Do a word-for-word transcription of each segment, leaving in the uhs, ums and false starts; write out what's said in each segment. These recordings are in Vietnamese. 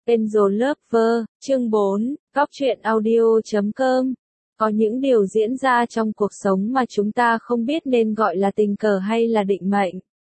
Angel Lover, chương bốn, góc truyện audio chấm com. Có những điều diễn ra trong cuộc sống mà chúng ta không biết nên gọi là tình cờ hay là định mệnh.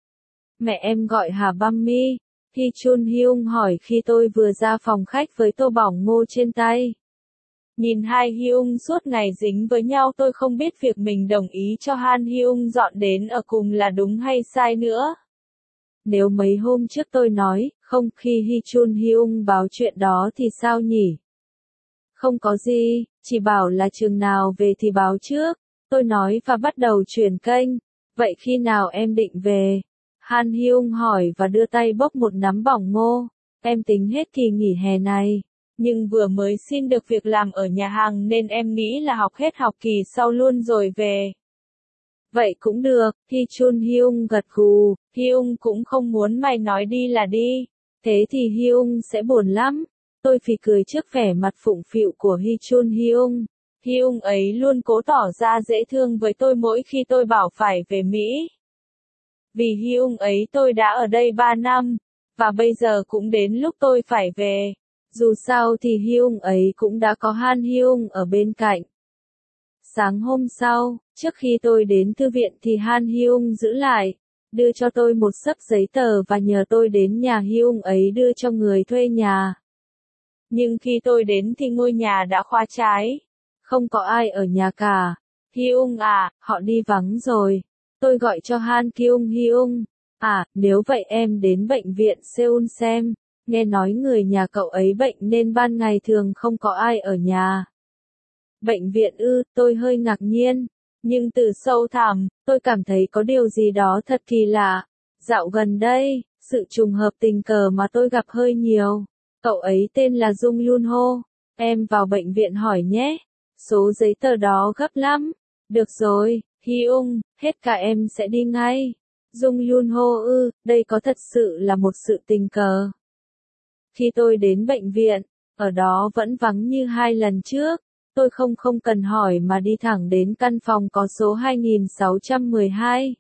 Mẹ em gọi Hà Băm Mi, Hee Chun Hyung hỏi khi tôi vừa ra phòng khách với tô bỏng ngô trên tay. Nhìn hai Hyung suốt ngày dính với nhau, tôi không biết việc mình đồng ý cho Han Hyung dọn đến ở cùng là đúng hay sai nữa. Nếu mấy hôm trước tôi nói, không, khi Hee Chun Hyung báo chuyện đó thì sao nhỉ? Không có gì, chỉ bảo là chừng nào về thì báo trước. Tôi nói và bắt đầu chuyển kênh. Vậy khi nào em định về? Han Hyung hỏi và đưa tay bốc một nắm bỏng ngô. Em tính hết kỳ nghỉ hè này. Nhưng vừa mới xin được việc làm ở nhà hàng nên em nghĩ là học hết học kỳ sau luôn rồi về. Vậy cũng được, Hee Chun Hyung gật gù, Hyung cũng không muốn mày nói đi là đi. Thế thì Hyung sẽ buồn lắm. Tôi phì cười trước vẻ mặt phụng phịu của Hee Chun Hyung. Hyung ấy luôn cố tỏ ra dễ thương với tôi mỗi khi tôi bảo phải về Mỹ. Vì Hyung ấy tôi đã ở đây ba năm, và bây giờ cũng đến lúc tôi phải về. Dù sao thì Hyung ấy cũng đã có Han Hyung ở bên cạnh. Sáng hôm sau, trước khi tôi đến thư viện thì Han Hyung giữ lại, đưa cho tôi một xấp giấy tờ và nhờ tôi đến nhà Hyung ấy đưa cho người thuê nhà. Nhưng khi tôi đến thì ngôi nhà đã khóa trái. Không có ai ở nhà cả. Hyung à, họ đi vắng rồi. Tôi gọi cho Han Kyung Hyung. À, nếu vậy em đến bệnh viện Seoul xem. Nghe nói người nhà cậu ấy bệnh nên ban ngày thường không có ai ở nhà. Bệnh viện ư, tôi hơi ngạc nhiên. Nhưng từ sâu thẳm, tôi cảm thấy có điều gì đó thật kỳ lạ. Dạo gần đây, sự trùng hợp tình cờ mà tôi gặp hơi nhiều. Cậu ấy tên là Jung Yun Ho. Em vào bệnh viện hỏi nhé. Số giấy tờ đó gấp lắm. Được rồi, Hyung, hết cả em sẽ đi ngay. Jung Yun Ho ư, đây có thật sự là một sự tình cờ. Khi tôi đến bệnh viện, ở đó vẫn vắng như hai lần trước. Tôi không không cần hỏi mà đi thẳng đến căn phòng có số hai nghìn sáu trăm mười hai.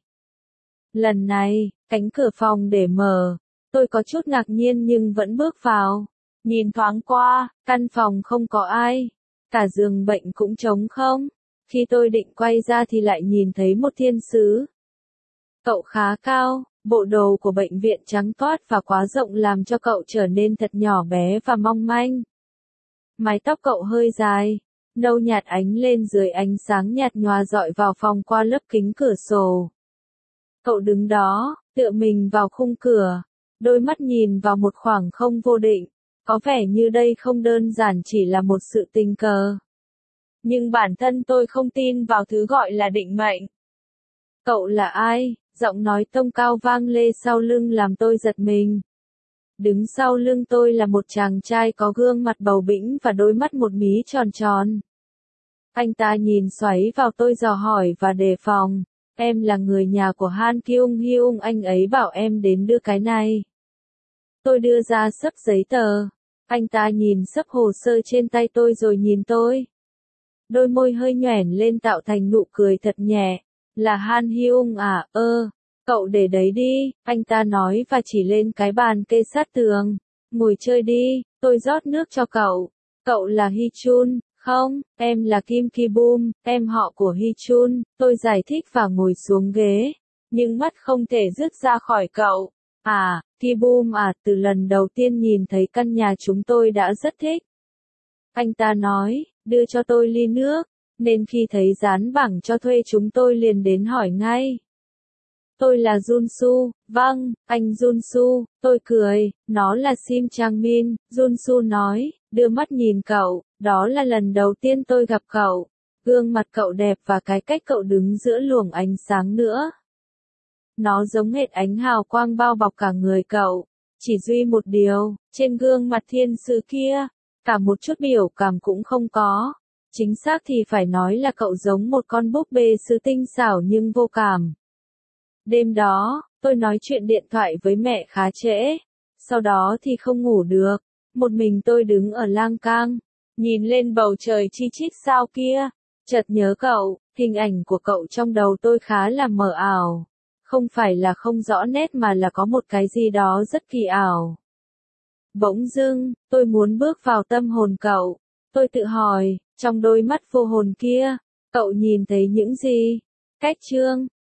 Lần này, cánh cửa phòng để mở. Tôi có chút ngạc nhiên nhưng vẫn bước vào. Nhìn thoáng qua, căn phòng không có ai. Cả giường bệnh cũng trống không. Khi tôi định quay ra thì lại nhìn thấy một thiên sứ. Cậu khá cao, bộ đồ của bệnh viện trắng toát và quá rộng làm cho cậu trở nên thật nhỏ bé và mong manh. Mái tóc cậu hơi dài, nâu nhạt ánh lên dưới ánh sáng nhạt nhòa rọi vào phòng qua lớp kính cửa sổ. Cậu đứng đó, tựa mình vào khung cửa, đôi mắt nhìn vào một khoảng không vô định. Có vẻ như đây không đơn giản chỉ là một sự tình cờ. Nhưng bản thân tôi không tin vào thứ gọi là định mệnh. Cậu là ai? Giọng nói tông cao vang lê sau lưng làm tôi giật mình. Đứng sau lưng tôi là một chàng trai có gương mặt bầu bĩnh và đôi mắt một mí tròn tròn. Anh ta nhìn xoáy vào tôi dò hỏi và đề phòng. Em là người nhà của Han Kyung Hyung, anh ấy bảo em đến đưa cái này. Tôi đưa ra xấp giấy tờ. Anh ta nhìn xấp hồ sơ trên tay tôi rồi nhìn tôi. Đôi môi hơi nhoẻn lên tạo thành nụ cười thật nhẹ. Là Han Hyung à, ơ, cậu để đấy đi, anh ta nói và chỉ lên cái bàn kê sát tường. Ngồi chơi đi, tôi rót nước cho cậu. Cậu là Hee Chun, không, em là Kim Ki Bum, em họ của Hee Chun, tôi giải thích và ngồi xuống ghế. Nhưng mắt không thể dứt ra khỏi cậu. À, Ki Bum à, từ lần đầu tiên nhìn thấy căn nhà chúng tôi đã rất thích. Anh ta nói, đưa cho tôi ly nước, nên khi thấy dán bảng cho thuê chúng tôi liền đến hỏi ngay. Tôi là Jun Su, vâng, anh Jun Su, tôi cười, nó là Sim Chang Min, Jun Su nói, đưa mắt nhìn cậu, đó là lần đầu tiên tôi gặp cậu. Gương mặt cậu đẹp và cái cách cậu đứng giữa luồng ánh sáng nữa. Nó giống hệt ánh hào quang bao bọc cả người cậu. Chỉ duy một điều, trên gương mặt thiên sứ kia, cả một chút biểu cảm cũng không có. Chính xác thì phải nói là cậu giống một con búp bê sứ tinh xảo nhưng vô cảm. Đêm đó, tôi nói chuyện điện thoại với mẹ khá trễ. Sau đó thì không ngủ được. Một mình tôi đứng ở lang cang, nhìn lên bầu trời chi chít sao kia. Chợt nhớ cậu, hình ảnh của cậu trong đầu tôi khá là mờ ảo. Không phải là không rõ nét mà là có một cái gì đó rất kỳ ảo. Bỗng dưng, tôi muốn bước vào tâm hồn cậu. Tôi tự hỏi, trong đôi mắt vô hồn kia, cậu nhìn thấy những gì? Cách chương